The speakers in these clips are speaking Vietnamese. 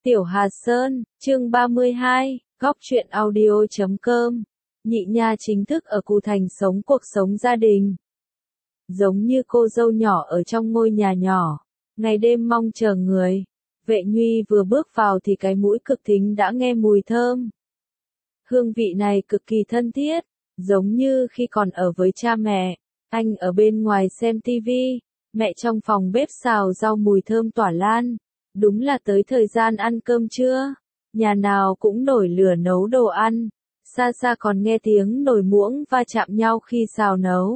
Tiểu Hà Sơn, chương 32, góc truyện audio.com. Nhị Nha chính thức ở Cù Thành sống cuộc sống gia đình. Giống như cô dâu nhỏ ở trong ngôi nhà nhỏ, ngày đêm mong chờ người. Vệ Nhuy vừa bước vào thì cái mũi cực thính đã nghe mùi thơm. Hương vị này cực kỳ thân thiết, giống như khi còn ở với cha mẹ. Anh ở bên ngoài xem tivi, mẹ trong phòng bếp xào rau mùi thơm tỏa lan. Đúng là tới thời gian ăn cơm trưa, nhà nào cũng nổi lửa nấu đồ ăn, xa xa còn nghe tiếng nồi muỗng va chạm nhau khi xào nấu.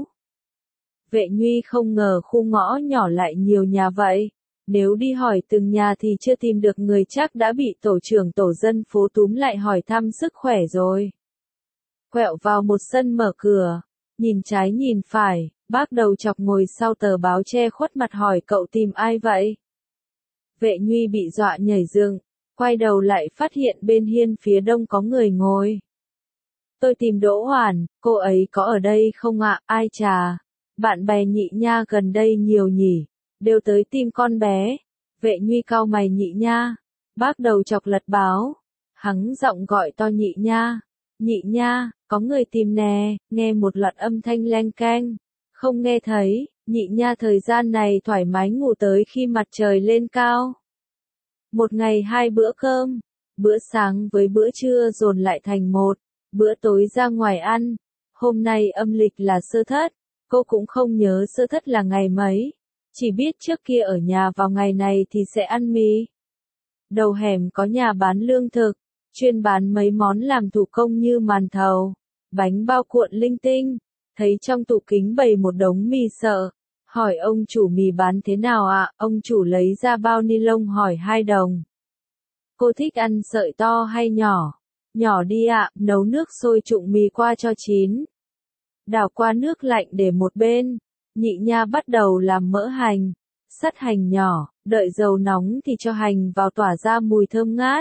Vệ Nhuy không ngờ khu ngõ nhỏ lại nhiều nhà vậy, nếu đi hỏi từng nhà thì chưa tìm được người chắc đã bị tổ trưởng tổ dân phố túm lại hỏi thăm sức khỏe rồi. Quẹo vào một sân mở cửa, nhìn trái nhìn phải, bác đầu chọc ngồi sau tờ báo che khuất mặt hỏi cậu tìm ai vậy? Vệ Nhuy bị dọa nhảy dựng, quay đầu lại phát hiện bên hiên phía đông có người ngồi. Tôi tìm Đỗ Hoàn, cô ấy có ở đây không ạ? Ai chà, bạn bè Nhị Nha gần đây nhiều nhỉ, đều tới tìm con bé. Vệ Nhuy cau mày. Nhị Nha, bác đầu chọc lật báo, hắng giọng gọi to Nhị Nha. Nhị Nha, có người tìm nè, nghe một loạt âm thanh leng keng, không nghe thấy. Nhị Nha thời gian này thoải mái ngủ tới khi mặt trời lên cao. Một ngày 2 bữa cơm, bữa sáng với bữa trưa dồn lại thành một, bữa tối ra ngoài ăn. Hôm nay âm lịch là sơ thất, cô cũng không nhớ sơ thất là ngày mấy, chỉ biết trước kia ở nhà vào ngày này thì sẽ ăn mì. Đầu hẻm có nhà bán lương thực, chuyên bán mấy món làm thủ công như màn thầu, bánh bao cuộn linh tinh. Thấy trong tủ kính bày một đống mì sợ, hỏi ông chủ mì bán thế nào ạ? Ông chủ lấy ra bao ni lông hỏi 2 đồng. Cô thích ăn sợi to hay nhỏ? Nhỏ đi ạ, nấu nước sôi trụng mì qua cho chín. Đảo qua nước lạnh để một bên, Nhị Nha bắt đầu làm mỡ hành, sắt hành nhỏ, đợi dầu nóng thì cho hành vào tỏa ra mùi thơm ngát.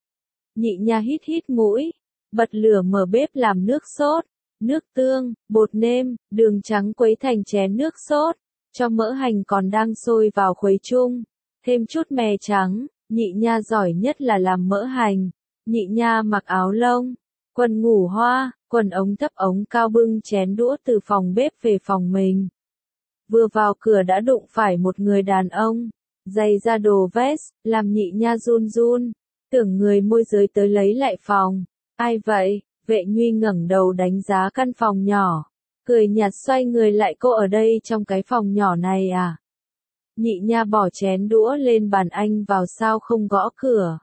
Nhị Nha hít hít mũi, bật lửa mở bếp làm nước sốt. Nước tương, bột nêm, đường trắng quấy thành chén nước sốt, cho mỡ hành còn đang sôi vào khuấy chung, thêm chút mè trắng. Nhị Nha giỏi nhất là làm mỡ hành. Nhị Nha mặc áo lông, quần ngủ hoa, quần ống thấp ống cao bưng chén đũa từ phòng bếp về phòng mình. Vừa vào cửa đã đụng phải một người đàn ông, giày da đồ vest, làm Nhị Nha run run, tưởng người môi giới tới lấy lại phòng. Ai vậy? Vệ Nhuy ngẩng đầu đánh giá căn phòng nhỏ, cười nhạt xoay người lại. Cô ở đây trong cái phòng nhỏ này à? Nhị Nha bỏ chén đũa lên bàn. Anh vào sao không gõ cửa?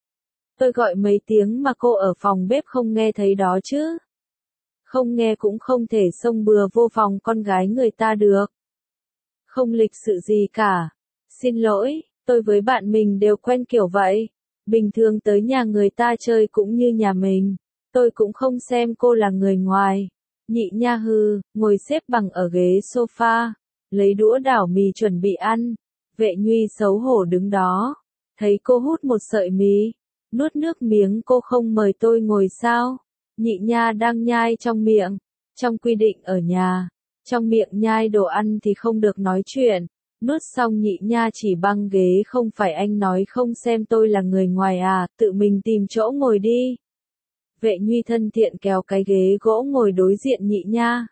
Tôi gọi mấy tiếng mà cô ở phòng bếp không nghe thấy đó chứ? Không nghe cũng không thể xông bừa vô phòng con gái người ta được. Không lịch sự gì cả. Xin lỗi, tôi với bạn mình đều quen kiểu vậy. Bình thường tới nhà người ta chơi cũng như nhà mình. Tôi cũng không xem cô là người ngoài. Nhị Nha hừ, ngồi xếp bằng ở ghế sofa, lấy đũa đảo mì chuẩn bị ăn. Vệ Nhuy xấu hổ đứng đó, thấy cô hút một sợi mì, nuốt nước miếng. Cô không mời tôi ngồi sao? Nhị Nha đang nhai trong miệng. Trong quy định ở nhà, trong miệng nhai đồ ăn thì không được nói chuyện. Nuốt xong Nhị Nha chỉ băng ghế. Không phải anh nói không xem tôi là người ngoài à, tự mình tìm chỗ ngồi đi. Vệ Nhuy thân thiện kéo cái ghế gỗ ngồi đối diện Nhị Nha.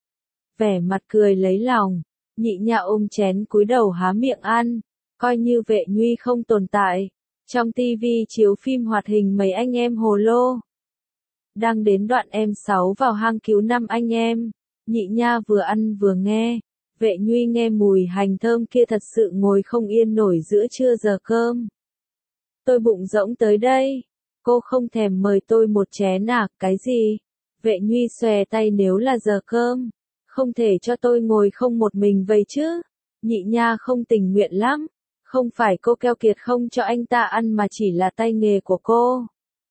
Vẻ mặt cười lấy lòng, Nhị Nha ôm chén cúi đầu há miệng ăn, coi như Vệ Nhuy không tồn tại. Trong tivi chiếu phim hoạt hình Mấy Anh Em Hồ Lô. Đang đến đoạn em 6 vào hang cứu 5 anh em. Nhị Nha vừa ăn vừa nghe. Vệ Nhuy nghe mùi hành thơm kia thật sự ngồi không yên nổi giữa trưa giờ cơm. Tôi bụng rỗng tới đây. Cô không thèm mời tôi một chén à? Cái gì? Vệ Nhuy xòe tay. Nếu là giờ cơm, không thể cho tôi ngồi không một mình vậy chứ? Nhị Nha không tình nguyện lắm. Không phải cô keo kiệt không cho anh ta ăn mà chỉ là tay nghề của cô.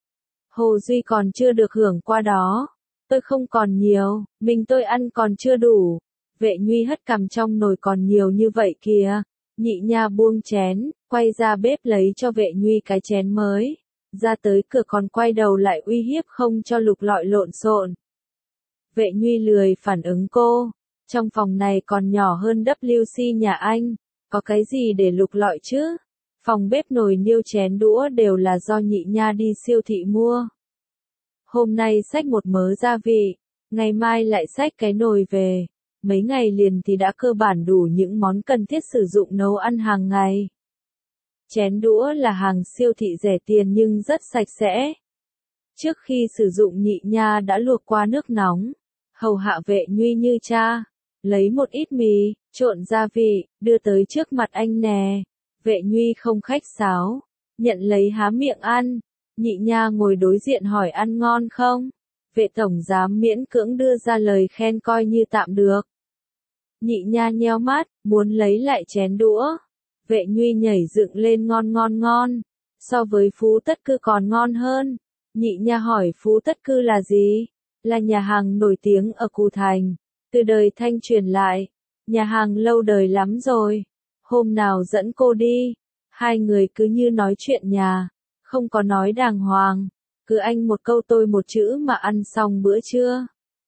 Hồ Duy còn chưa được hưởng qua đó. Tôi không còn nhiều, mình tôi ăn còn chưa đủ. Vệ Nhuy hất cằm. Trong nồi còn nhiều như vậy kìa. Nhị Nha buông chén, quay ra bếp lấy cho Vệ Nhuy cái chén mới. Ra tới cửa còn quay đầu lại uy hiếp không cho lục lọi lộn xộn. Vệ Nhuy lười phản ứng cô. Trong phòng này còn nhỏ hơn WC nhà anh, có cái gì để lục lọi chứ? Phòng bếp nồi niêu chén đũa đều là do nhị nha đi siêu thị mua. Hôm nay xách một mớ gia vị, ngày mai lại xách cái nồi về. Mấy ngày liền thì đã cơ bản đủ những món cần thiết sử dụng nấu ăn hàng ngày. Chén đũa là hàng siêu thị rẻ tiền nhưng rất sạch sẽ. Trước khi sử dụng nhị nha đã luộc qua nước nóng, hầu hạ Vệ Nhuy như cha, lấy một ít mì, trộn gia vị, đưa tới trước mặt anh nè. Vệ Nhuy không khách sáo, nhận lấy há miệng ăn. Nhị nha ngồi đối diện hỏi ăn ngon không? Vệ tổng giám miễn cưỡng đưa ra lời khen coi như tạm được. Nhị nha nheo mắt, muốn lấy lại chén đũa. Vệ Nhuy nhảy dựng lên ngon ngon ngon. So với Phú Tất Cư còn ngon hơn. Nhị nha hỏi Phú Tất Cư là gì? Là nhà hàng nổi tiếng ở Cù Thành. Từ đời Thanh truyền lại. Nhà hàng lâu đời lắm rồi. Hôm nào dẫn cô đi. Hai người cứ như nói chuyện nhà. Không có nói đàng hoàng. Cứ anh một câu tôi một chữ mà ăn xong bữa trưa.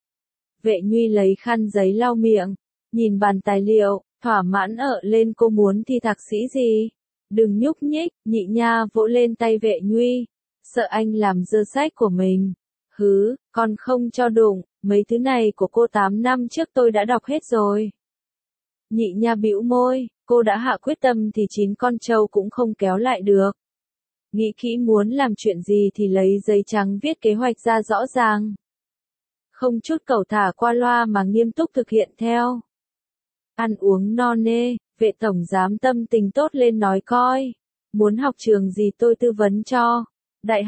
Vệ Nhuy lấy khăn giấy lau miệng. Nhìn bàn tài liệu, thỏa mãn ợ lên cô muốn thi thạc sĩ gì. Đừng nhúc nhích, nhị nha vỗ lên tay Vệ Nhuy. Sợ anh làm dơ sách của mình. Hứ, con không cho đụng, mấy thứ này của cô 8 năm trước tôi đã đọc hết rồi. Nhị nha bĩu môi, cô đã hạ quyết tâm thì 9 con trâu cũng không kéo lại được. Nghĩ kỹ muốn làm chuyện gì thì lấy giấy trắng viết kế hoạch ra rõ ràng. Không chút cẩu thả qua loa mà nghiêm túc thực hiện theo. Ăn uống no nê, Vệ tổng giám tâm tình tốt lên nói coi. Muốn học trường gì tôi tư vấn cho. Đại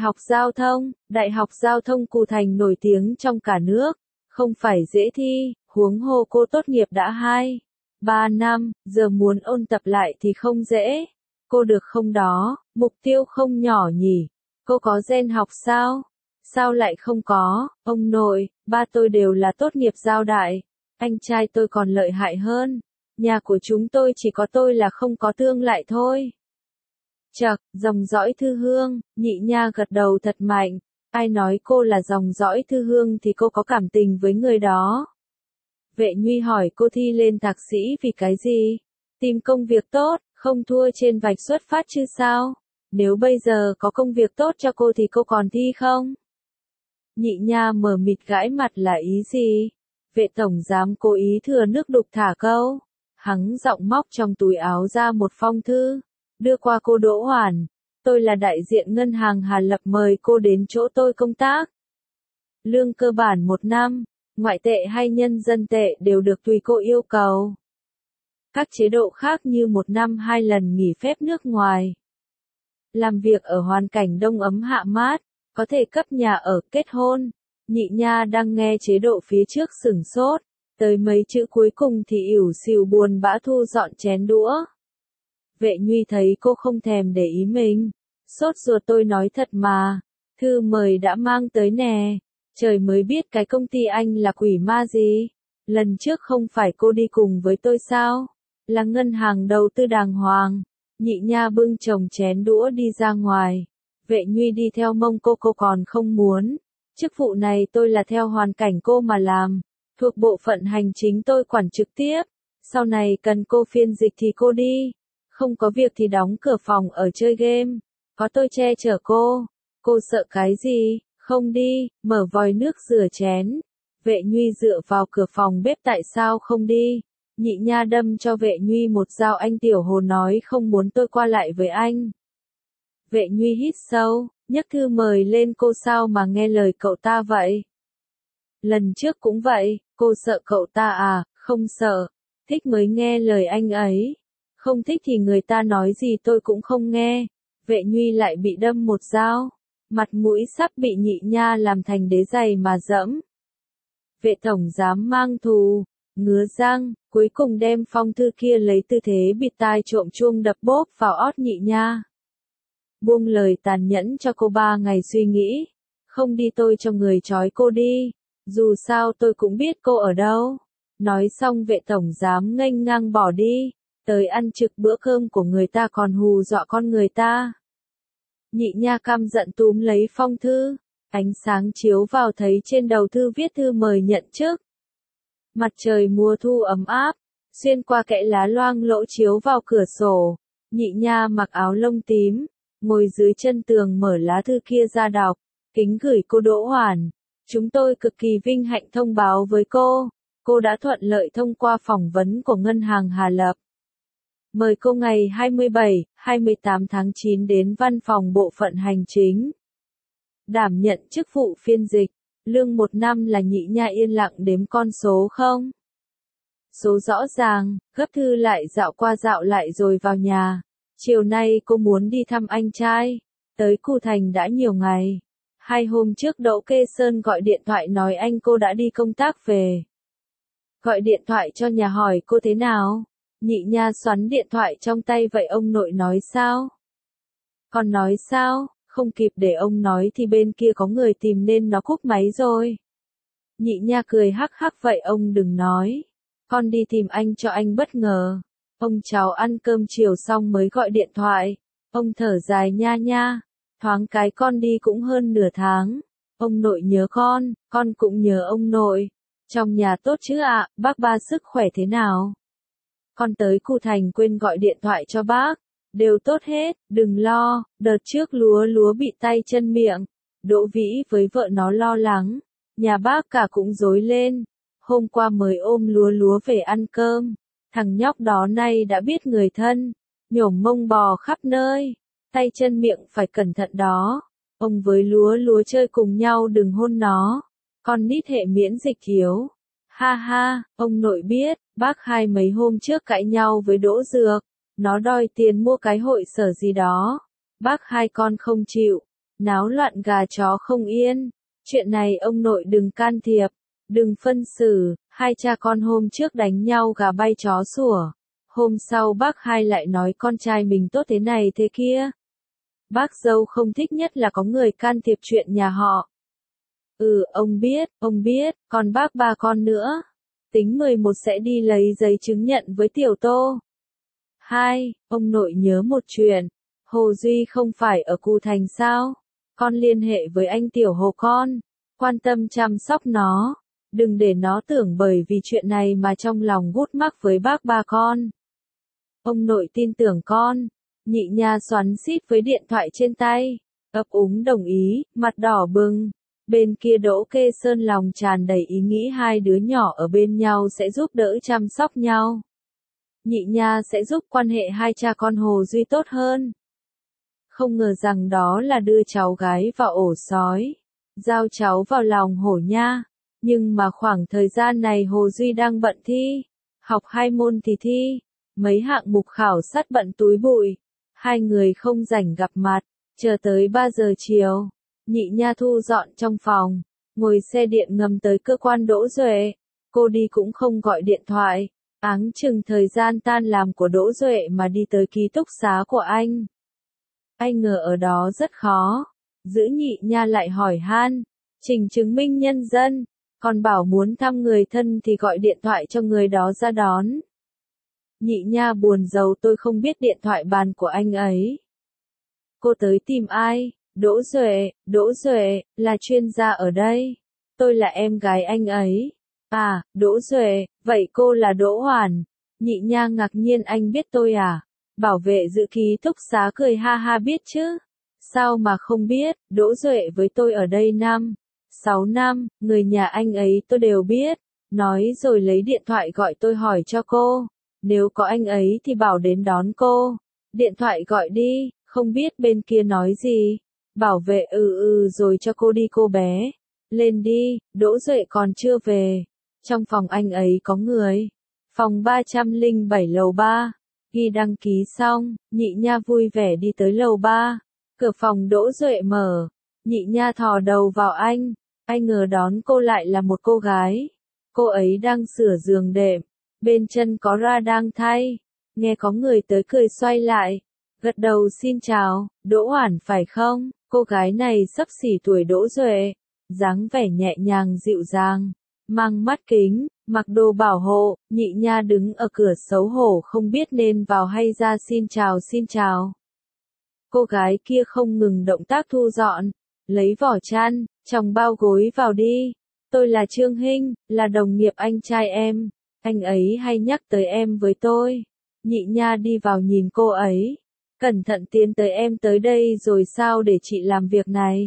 học giao thông Cù Thành nổi tiếng trong cả nước. Không phải dễ thi, huống hồ cô tốt nghiệp đã 3 năm, giờ muốn ôn tập lại thì không dễ. Cô được không đó, mục tiêu không nhỏ nhỉ. Cô có gen học sao? Sao lại không có, ông nội, ba tôi đều là tốt nghiệp giao đại. Anh trai tôi còn lợi hại hơn. Nhà của chúng tôi chỉ có tôi là không có tương lại thôi. Chậc, dòng dõi Thư Hương, nhị nha gật đầu thật mạnh. Ai nói cô là dòng dõi Thư Hương thì cô có cảm tình với người đó. Vệ Nhuy hỏi cô thi lên thạc sĩ vì cái gì? Tìm công việc tốt, không thua trên vạch xuất phát chứ sao? Nếu bây giờ có công việc tốt cho cô thì cô còn thi không? Nhị nha mờ mịt gãi mặt là ý gì? Vệ tổng giám cố ý thừa nước đục thả câu. Hắn giọng móc trong túi áo ra một phong thư. Đưa qua cô Đỗ Hoàn. Tôi là đại diện ngân hàng Hà Lập mời cô đến chỗ tôi công tác. Lương cơ bản 1 năm. Ngoại tệ hay nhân dân tệ đều được tùy cô yêu cầu. Các chế độ khác như 1 năm 2 lần nghỉ phép nước ngoài. Làm việc ở hoàn cảnh đông ấm hạ mát, có thể cấp nhà ở, kết hôn. Nhị nha đang nghe chế độ phía trước sửng sốt, tới mấy chữ cuối cùng thì ỉu xìu buồn bã thu dọn chén đũa. Vệ Nhuy thấy cô không thèm để ý mình. Sốt ruột tôi nói thật mà, thư mời đã mang tới nè. Trời mới biết cái công ty anh là quỷ ma gì. Lần trước không phải cô đi cùng với tôi sao? Là ngân hàng đầu tư đàng hoàng. Nhị nha bưng chồng chén đũa đi ra ngoài. Vệ Nhuy đi theo mông cô còn không muốn. Chức vụ này tôi là theo hoàn cảnh cô mà làm. Thuộc bộ phận hành chính tôi quản trực tiếp. Sau này cần cô phiên dịch thì cô đi. Không có việc thì đóng cửa phòng ở chơi game. Có tôi che chở cô. Cô sợ cái gì? Không đi, mở vòi nước rửa chén. Vệ Nhuy dựa vào cửa phòng bếp tại sao không đi? Nhị nha đâm cho Vệ Nhuy một dao anh tiểu hồ nói không muốn tôi qua lại với anh. Vệ Nhuy hít sâu, nhấc thư mời lên cô sao mà nghe lời cậu ta vậy? Lần trước cũng vậy, cô sợ cậu ta à, không sợ, thích mới nghe lời anh ấy. Không thích thì người ta nói gì tôi cũng không nghe. Vệ Nhuy lại bị đâm một dao. Mặt mũi sắp bị nhị nha làm thành đế giày mà dẫm. Vệ tổng giám mang thù, ngứa răng, cuối cùng đem phong thư kia lấy tư thế bịt tai trộm chuông đập bốp vào ót nhị nha. Buông lời tàn nhẫn cho cô 3 ngày suy nghĩ. Không đi tôi cho người trói cô đi. Dù sao tôi cũng biết cô ở đâu. Nói xong vệ tổng giám nghênh ngang bỏ đi. Tới ăn trực bữa cơm của người ta còn hù dọa con người ta. Nhị nha căm giận túm lấy phong thư. Ánh sáng chiếu vào thấy trên đầu thư viết thư mời nhận chức. Mặt trời mùa thu ấm áp, xuyên qua kẽ lá loang lỗ chiếu vào cửa sổ. Nhị nha mặc áo lông tím, ngồi dưới chân tường mở lá thư kia ra đọc, kính gửi cô Đỗ Hoàn. Chúng tôi cực kỳ vinh hạnh thông báo với cô đã thuận lợi thông qua phỏng vấn của Ngân hàng Hà Lập. Mời cô ngày 27, 28 tháng 9 đến văn phòng bộ phận hành chính. Đảm nhận chức vụ phiên dịch, lương 1 năm là Nhị nha yên lặng đếm con số không? Số rõ ràng, gấp thư lại dạo qua dạo lại rồi vào nhà. Chiều nay cô muốn đi thăm anh trai. Tới Cù Thành đã nhiều ngày. 2 hôm trước Đỗ Kê Sơn gọi điện thoại nói anh cô đã đi công tác về. Gọi điện thoại cho nhà hỏi cô thế nào. Nhị nha xoắn điện thoại trong tay vậy ông nội nói sao? Còn nói sao? Không kịp để ông nói thì bên kia có người tìm nên nó cúp máy rồi. Nhị nha cười hắc hắc vậy ông đừng nói. Con đi tìm anh cho anh bất ngờ. Ông cháu ăn cơm chiều xong mới gọi điện thoại. Ông thở dài nha nha. Thoáng cái con đi cũng hơn nửa tháng. Ông nội nhớ con cũng nhớ ông nội. Trong nhà tốt chứ ạ, bác ba sức khỏe thế nào? Con tới Cù Thành quên gọi điện thoại cho bác. Đều tốt hết, đừng lo, đợt trước lúa bị tay chân miệng. Đỗ Vĩ với vợ nó lo lắng. Nhà bác cả cũng rối lên. Hôm qua mới ôm lúa về ăn cơm. Thằng nhóc đó nay đã biết người thân. Nhổm mông bò khắp nơi. Tay chân miệng phải cẩn thận đó. Ông với lúa chơi cùng nhau đừng hôn nó. Con nít hệ miễn dịch yếu. Ha ha, ông nội biết, bác hai mấy hôm trước cãi nhau với Đỗ Dược. Nó đòi tiền mua cái hội sở gì đó. Bác hai con không chịu. Náo loạn gà chó không yên. Chuyện này ông nội đừng can thiệp. Đừng phân xử. Hai cha con hôm trước đánh nhau gà bay chó sủa. Hôm sau bác hai lại nói con trai mình tốt thế này thế kia. Bác dâu không thích nhất là có người can thiệp chuyện nhà họ. Ông biết, còn bác ba con nữa. Tính 11 sẽ đi lấy giấy chứng nhận với Tiểu Tô. 2. Ông nội nhớ một chuyện. Hồ Duy không phải ở Cù Thành sao? Con liên hệ với anh Tiểu Hồ con. Quan tâm chăm sóc nó. Đừng để nó tưởng bởi vì chuyện này mà trong lòng gút mắc với bác ba con. Ông nội tin tưởng con. Nhị nha xoắn xít với điện thoại trên tay. Ấp úng đồng ý, mặt đỏ bừng. Bên kia Đỗ Kê Sơn lòng tràn đầy ý nghĩ hai đứa nhỏ ở bên nhau sẽ giúp đỡ chăm sóc nhau. Nhị nha sẽ giúp quan hệ hai cha con Hồ Duy tốt hơn. Không ngờ rằng đó là đưa cháu gái vào ổ sói. Giao cháu vào lòng hổ nha. Nhưng mà khoảng thời gian này Hồ Duy đang bận thi. Học 2 môn thì thi. Mấy hạng mục khảo sát bận túi bụi. Hai người không rảnh gặp mặt. Chờ tới 3 giờ chiều. Nhị nha thu dọn trong phòng. Ngồi xe điện ngầm tới cơ quan Đỗ Duệ. Cô đi cũng không gọi điện thoại. Áng chừng thời gian tan làm của Đỗ Duệ mà đi tới ký túc xá của anh. Anh ngờ ở đó rất khó. Giữ nhị nha lại hỏi han. Trình chứng minh nhân dân. Còn bảo muốn thăm người thân thì gọi điện thoại cho người đó ra đón. Nhị nha buồn rầu tôi không biết điện thoại bàn của anh ấy. Cô tới tìm ai? Đỗ Duệ, là chuyên gia ở đây. Tôi là em gái anh ấy. À, Đỗ Duệ, vậy cô là Đỗ Hoàn. Nhị nha ngạc nhiên anh biết tôi à? Bảo vệ giữ ký túc xá cười ha ha biết chứ. Sao mà không biết, Đỗ Duệ với tôi ở đây 6 năm, người nhà anh ấy tôi đều biết. Nói rồi lấy điện thoại gọi tôi hỏi cho cô. Nếu có anh ấy thì bảo đến đón cô. Điện thoại gọi đi, không biết bên kia nói gì. Bảo vệ rồi cho cô đi cô bé. Lên đi, Đỗ Duệ còn chưa về. Trong phòng anh ấy có người. Phòng 307 lầu 3. Ghi đăng ký xong, nhị nha vui vẻ đi tới lầu 3. Cửa phòng Đỗ Duệ mở. Nhị nha thò đầu vào anh. Anh ngờ đón cô lại là một cô gái. Cô ấy đang sửa giường đệm. Bên chân có ra đang thay. Nghe có người tới cười xoay lại. Gật đầu xin chào, Đỗ Hoàn phải không? Cô gái này xấp xỉ tuổi Đỗ Duệ. Dáng vẻ nhẹ nhàng dịu dàng. Mang mắt kính, mặc đồ bảo hộ, nhị nha đứng ở cửa xấu hổ không biết nên vào hay ra xin chào. Cô gái kia không ngừng động tác thu dọn. Lấy vỏ chăn, trong bao gối vào đi. Tôi là Trương Hinh, là đồng nghiệp anh trai em. Anh ấy hay nhắc tới em với tôi. Nhị nha đi vào nhìn cô ấy. cẩn thận tiến tới em tới đây rồi sao để chị làm việc này.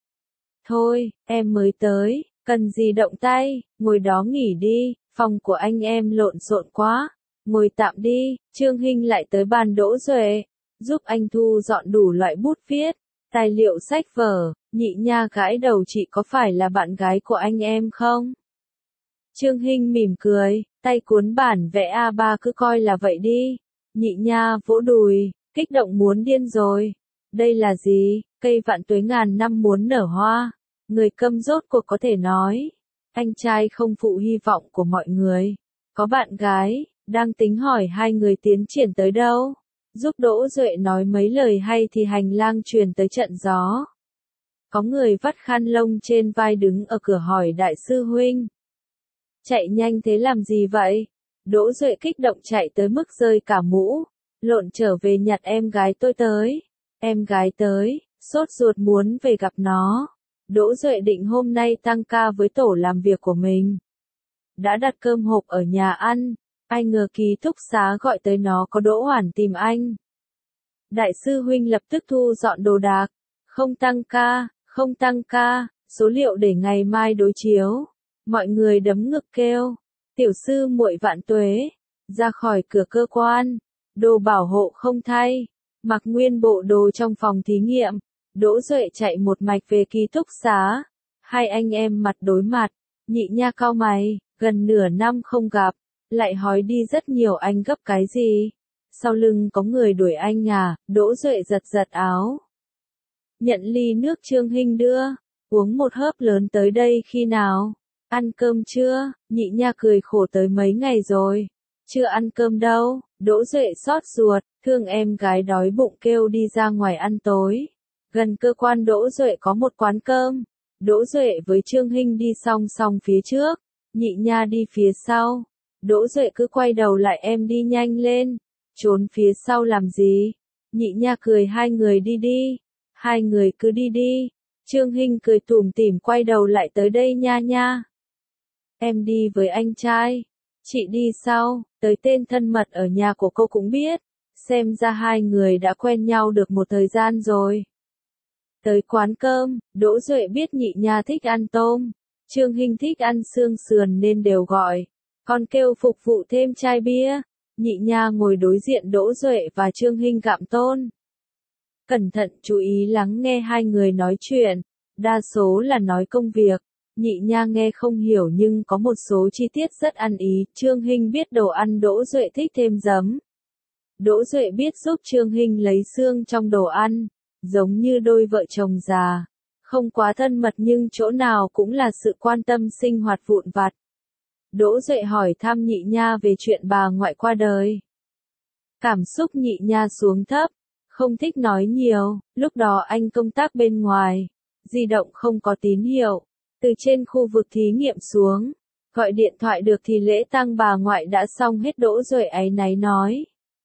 Thôi, em mới tới, cần gì động tay, ngồi đó nghỉ đi, phòng của anh em lộn xộn quá, ngồi tạm đi. Trương Hinh lại tới bàn Đỗ Duệ, giúp anh thu dọn đủ loại bút viết, tài liệu sách vở. Nhị Nha gãi đầu, chị có phải là bạn gái của anh em không? Trương Hinh mỉm cười, tay cuốn bản vẽ A3 cứ coi là vậy đi. Nhị Nha vỗ đùi, kích động muốn điên rồi. Đây là gì? Cây vạn tuế ngàn năm muốn nở hoa. Người câm rốt cuộc có thể nói. Anh trai không phụ hy vọng của mọi người. Có bạn gái, đang tính hỏi hai người tiến triển tới đâu. Giúp Đỗ Duệ nói mấy lời hay thì hành lang truyền tới trận gió. Có người vắt khăn lông trên vai đứng ở cửa hỏi đại sư huynh. Chạy nhanh thế làm gì vậy? Đỗ Duệ kích động chạy tới mức rơi cả mũ. Lộn trở về nhặt em gái tôi tới. Em gái tới, sốt ruột muốn về gặp nó. Đỗ Duệ định hôm nay tăng ca với tổ làm việc của mình. Đã đặt cơm hộp ở nhà ăn, ai ngờ ký túc xá gọi tới nó có Đỗ Hoản tìm anh. Đại sư huynh lập tức thu dọn đồ đạc. Không tăng ca, không tăng ca, số liệu để ngày mai đối chiếu. Mọi người đấm ngực kêu. Tiểu sư muội vạn tuế. Ra khỏi cửa cơ quan. Đồ bảo hộ không thay. Mặc nguyên bộ đồ trong phòng thí nghiệm. Đỗ Duệ chạy một mạch về ký túc xá. Hai anh em mặt đối mặt. Nhị Nha cau mày, gần nửa năm không gặp. Lại hói đi rất nhiều, anh gấp cái gì? Sau lưng có người đuổi anh à? Đỗ Duệ giật giật áo. Nhận ly nước Trương Hinh đưa. Uống một hớp lớn. Tới đây khi nào? Ăn cơm chưa? Nhị Nha cười khổ, tới mấy ngày rồi. Chưa ăn cơm đâu. Đỗ Duệ xót ruột, thương em gái đói bụng kêu đi ra ngoài ăn tối. Gần cơ quan Đỗ Duệ có một quán cơm. Đỗ Duệ với Trương Hinh đi song song phía trước. Nhị Nha đi phía sau. Đỗ Duệ cứ quay đầu lại, em đi nhanh lên. Trốn phía sau làm gì? Nhị Nha cười, hai người đi đi. Hai người cứ đi đi. Trương Hinh cười tủm tỉm quay đầu lại, tới đây Nha Nha. Em đi với anh trai. Chị đi sau. Tới tên thân mật ở nhà của cô cũng biết. Xem ra hai người đã quen nhau được một thời gian rồi. Tới quán cơm, Đỗ Duệ biết Nhị Nha thích ăn tôm. Trương Hinh thích ăn xương sườn nên đều gọi. Còn kêu phục vụ thêm chai bia. Nhị Nha ngồi đối diện Đỗ Duệ và Trương Hinh gặm tôn. Cẩn thận chú ý lắng nghe hai người nói chuyện. Đa số là nói công việc. Nhị Nha nghe không hiểu nhưng có một số chi tiết rất ăn ý. Trương Hinh biết đồ ăn, Đỗ Duệ thích thêm giấm. Đỗ Duệ biết giúp Trương Hinh lấy xương trong đồ ăn. Giống như đôi vợ chồng già. Không quá thân mật nhưng chỗ nào cũng là sự quan tâm sinh hoạt vụn vặt. Đỗ Duệ hỏi thăm Nhị Nha về chuyện bà ngoại qua đời. Cảm xúc Nhị Nha xuống thấp. Không thích nói nhiều. Lúc đó anh công tác bên ngoài. Di động không có tín hiệu. Từ trên khu vực thí nghiệm xuống. Gọi điện thoại được thì lễ tang bà ngoại đã xong hết. Đỗ Duệ áy náy nói.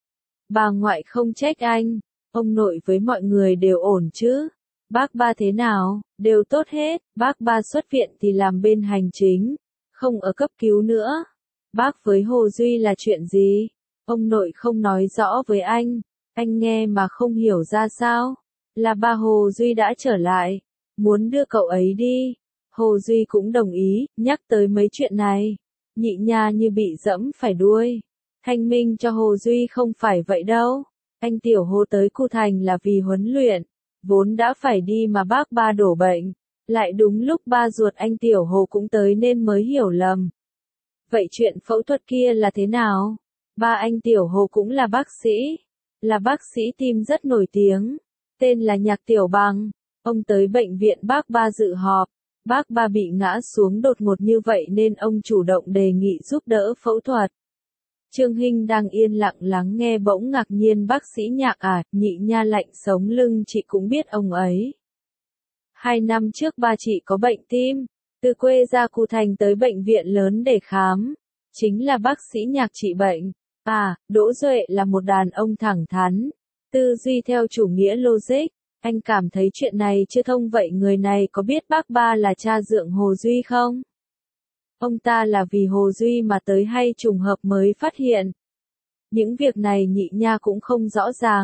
Bà ngoại không trách anh. Ông nội với mọi người đều ổn chứ? Bác ba thế nào? Đều tốt hết. Bác ba xuất viện thì làm bên hành chính. Không ở cấp cứu nữa. Bác với Hồ Duy là chuyện gì? Ông nội không nói rõ với anh. Anh nghe mà không hiểu ra sao? Là ba Hồ Duy đã trở lại. Muốn đưa cậu ấy đi. Hồ Duy cũng đồng ý, nhắc tới mấy chuyện này. Nhị Nha như bị dẫm phải đuôi. Thanh minh cho Hồ Duy không phải vậy đâu. Anh Tiểu Hồ tới Cu Thành là vì huấn luyện. Vốn đã phải đi mà bác ba đổ bệnh. Lại đúng lúc ba ruột anh Tiểu Hồ cũng tới nên mới hiểu lầm. Vậy chuyện phẫu thuật kia là thế nào? Ba anh Tiểu Hồ cũng là bác sĩ. Là bác sĩ tim rất nổi tiếng. Tên là Nhạc Tiểu Bằng. Ông tới bệnh viện bác ba dự họp. Bác ba bị ngã xuống đột ngột như vậy nên ông chủ động đề nghị giúp đỡ phẫu thuật. Trương Hinh đang yên lặng lắng nghe bỗng ngạc nhiên, bác sĩ Nhạc à? Nhị Nha lạnh sống lưng, chị cũng biết ông ấy. 2 năm trước ba chị có bệnh tim, từ quê ra Cu Thành tới bệnh viện lớn để khám. Chính là bác sĩ Nhạc trị bệnh. À, Đỗ Duệ là một đàn ông thẳng thắn, tư duy theo chủ nghĩa logic. Anh cảm thấy chuyện này chưa thông. Vậy người này có biết bác ba là cha dượng Hồ Duy không? Ông ta là vì Hồ Duy mà tới hay trùng hợp mới phát hiện? Những việc này Nhị Nha cũng không rõ ràng.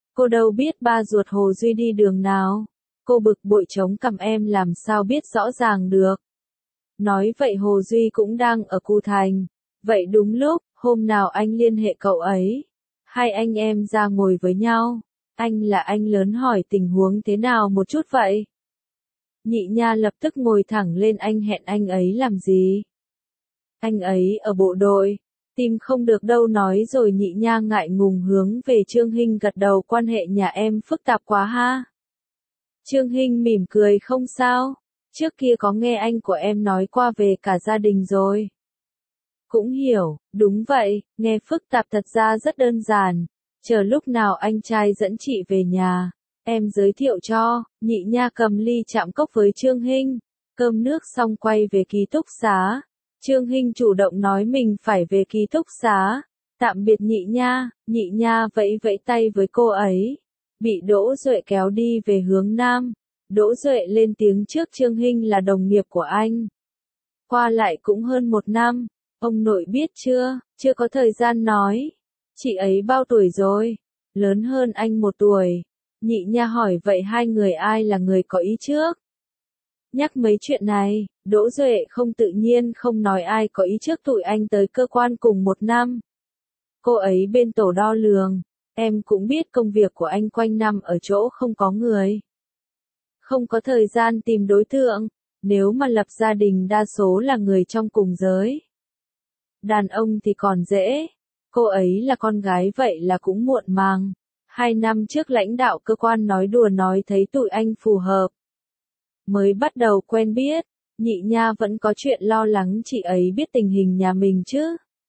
Cô đâu biết ba ruột Hồ Duy đi đường nào. Cô bực bội chống cằm em làm sao biết rõ ràng được. Nói vậy Hồ Duy cũng đang ở Cù Thành. Vậy đúng lúc, hôm nào anh liên hệ cậu ấy. Hai anh em ra ngồi với nhau. Anh là anh lớn hỏi tình huống thế nào một chút vậy. Nhị Nha lập tức ngồi thẳng lên, anh hẹn anh ấy làm gì? Anh ấy ở bộ đội. Tìm không được đâu nói rồi. Nhị Nha ngại ngùng hướng về Trương Hinh gật đầu, quan hệ nhà em phức tạp quá ha. Trương Hinh mỉm cười, không sao. Trước kia có nghe anh của em nói qua về cả gia đình rồi. Cũng hiểu, đúng vậy, nghe phức tạp thật ra rất đơn giản. Chờ lúc nào anh trai dẫn chị về nhà, em giới thiệu cho. Nhị Nha cầm ly chạm cốc với Trương Hinh. Cơm nước xong quay về ký túc xá. Trương Hinh chủ động nói mình phải về ký túc xá. Tạm biệt Nhị Nha vẫy vẫy tay với cô ấy. Bị Đỗ Duệ kéo đi về hướng Nam. Đỗ Duệ lên tiếng trước, Trương Hinh là đồng nghiệp của anh. Qua lại cũng hơn 1 năm. Ông nội biết chưa? Chưa có thời gian nói. Chị ấy bao tuổi rồi? Lớn hơn anh 1 tuổi. Nhị Nha hỏi vậy hai người ai là người có ý trước? Nhắc mấy chuyện này, Đỗ Duệ không tự nhiên không nói ai có ý trước. Tụi anh tới cơ quan cùng 1 năm. Cô ấy bên tổ đo lường. Em cũng biết công việc của anh quanh năm ở chỗ không có người. Không có thời gian tìm đối tượng. Nếu mà lập gia đình đa số là người trong cùng giới. Đàn ông thì còn dễ. Cô ấy là con gái vậy là cũng muộn màng. 2 năm trước lãnh đạo cơ quan nói đùa nói thấy tụi anh phù hợp. Mới bắt đầu quen biết, Nhị Nha vẫn có chuyện lo lắng chị ấy biết tình hình nhà mình chứ.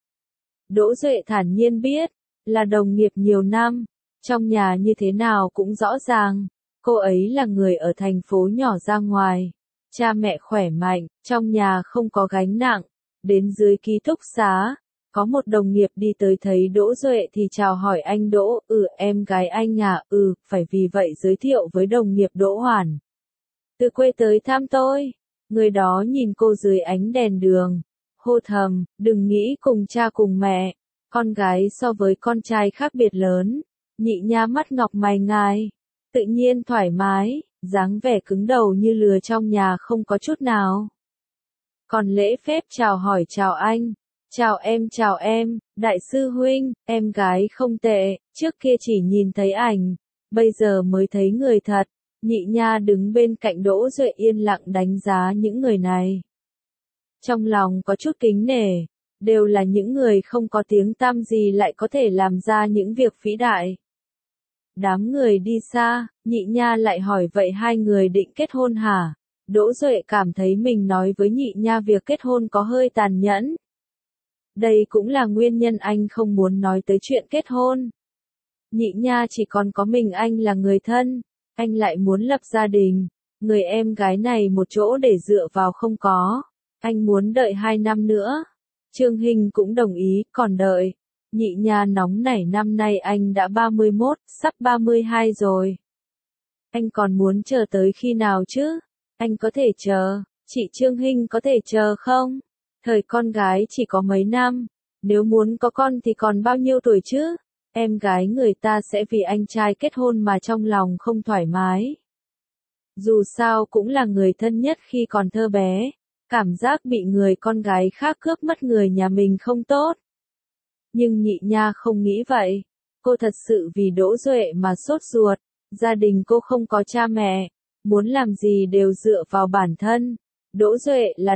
Đỗ Duệ thản nhiên biết, là đồng nghiệp nhiều năm, trong nhà như thế nào cũng rõ ràng. Cô ấy là người ở thành phố nhỏ ra ngoài, cha mẹ khỏe mạnh, trong nhà không có gánh nặng. Đến dưới ký túc xá, có một đồng nghiệp đi tới thấy Đỗ Duệ thì chào hỏi anh Đỗ. Em gái anh à? Phải vì vậy giới thiệu với đồng nghiệp Đỗ Hoàn. Từ quê tới thăm tôi. Người đó nhìn cô dưới ánh đèn đường, hô thầm, đừng nghĩ cùng cha cùng mẹ, con gái so với con trai khác biệt lớn. Nhị Nha mắt ngọc mày ngài, tự nhiên thoải mái, dáng vẻ cứng đầu như lừa trong nhà không có chút nào. Còn lễ phép chào hỏi, chào anh, chào em, đại sư huynh, em gái không tệ, trước kia chỉ nhìn thấy ảnh, bây giờ mới thấy người thật. Nhị Nha đứng bên cạnh Đỗ Duệ yên lặng đánh giá những người này. Trong lòng có chút kính nể, đều là những người không có tiếng tăm gì lại có thể làm ra những việc vĩ đại. Đám người đi xa, Nhị Nha lại hỏi vậy hai người định kết hôn hả? Đỗ Duệ cảm thấy mình nói với Nhị Nha việc kết hôn có hơi tàn nhẫn. Đây cũng là nguyên nhân anh không muốn nói tới chuyện kết hôn. Nhị Nha chỉ còn có mình anh là người thân. Anh lại muốn lập gia đình, người em gái này một chỗ để dựa vào không có. Anh muốn đợi 2 năm nữa. Trương Hinh cũng đồng ý, còn đợi. Nhị Nha nóng nảy, năm nay anh đã 31, sắp 32 rồi. Anh còn muốn chờ tới khi nào chứ? Anh có thể chờ, chị Trương Hinh có thể chờ không? Thời con gái chỉ có mấy năm, nếu muốn có con thì còn bao nhiêu tuổi chứ? Em gái người ta sẽ vì anh trai kết hôn mà trong lòng không thoải mái. Dù sao cũng là người thân nhất khi còn thơ bé, cảm giác bị người con gái khác cướp mất người nhà mình không tốt. Nhưng Nhị Nha không nghĩ vậy. Cô thật sự vì Đỗ Duệ mà sốt ruột. Gia đình cô không có cha mẹ, muốn làm gì đều dựa vào bản thân. Đỗ Duệ là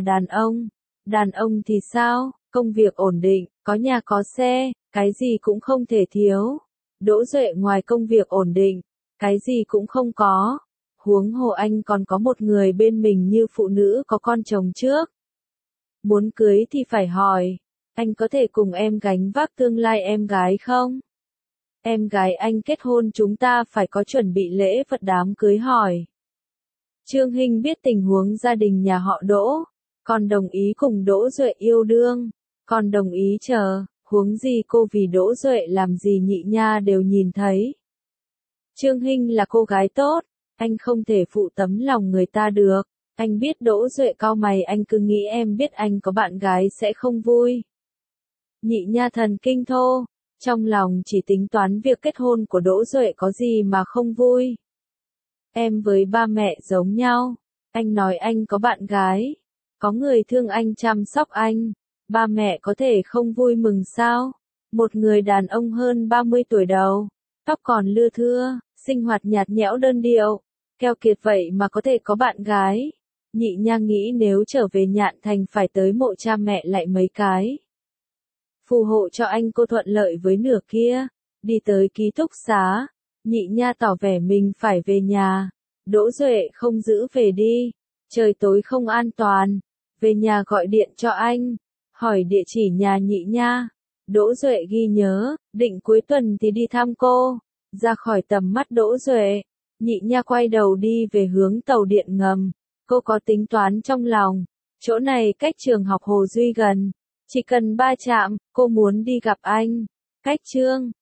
đàn ông thì sao? Công việc ổn định, có nhà có xe, cái gì cũng không thể thiếu. Đỗ Duệ ngoài công việc ổn định, cái gì cũng không có. Huống hồ anh còn có một người bên mình như phụ nữ có con chồng trước. Muốn cưới thì phải hỏi, anh có thể cùng em gánh vác tương lai em gái không? Em gái anh kết hôn chúng ta phải có chuẩn bị lễ vật đám cưới hỏi. Trương Hinh biết tình huống gia đình nhà họ Đỗ, còn đồng ý cùng Đỗ Duệ yêu đương, còn đồng ý chờ, huống gì cô vì Đỗ Duệ làm gì Nhị Nha đều nhìn thấy. Trương Hinh là cô gái tốt, anh không thể phụ tấm lòng người ta được. Anh biết Đỗ Duệ cau mày, anh cứ nghĩ em biết anh có bạn gái sẽ không vui. Nhị Nha thần kinh thô, Trong lòng chỉ tính toán việc kết hôn của Đỗ Duệ có gì mà không vui. Em với ba mẹ giống nhau. Anh nói anh có bạn gái. Có người thương anh chăm sóc anh. Ba mẹ có thể không vui mừng sao? Một người đàn ông hơn 30 tuổi đầu. Tóc còn lưa thưa, sinh hoạt nhạt nhẽo đơn điệu. Keo kiệt vậy mà có thể có bạn gái. Nhị Nha nghĩ nếu trở về Nhạn Thành phải tới mộ cha mẹ lại mấy cái. Phù hộ cho anh cô thuận lợi với nửa kia. Đi tới ký túc xá. Nhị Nha tỏ vẻ mình phải về nhà. Đỗ Duệ không giữ về đi. Trời tối không an toàn. Về nhà gọi điện cho anh. Hỏi địa chỉ nhà Nhị Nha. Đỗ Duệ ghi nhớ, định cuối tuần thì đi thăm cô. Ra khỏi tầm mắt Đỗ Duệ. Nhị Nha quay đầu đi về hướng tàu điện ngầm. Cô có tính toán trong lòng. Chỗ này cách trường học Hồ Duy gần. Chỉ cần 3 trạm, cô muốn đi gặp anh. Cách Trương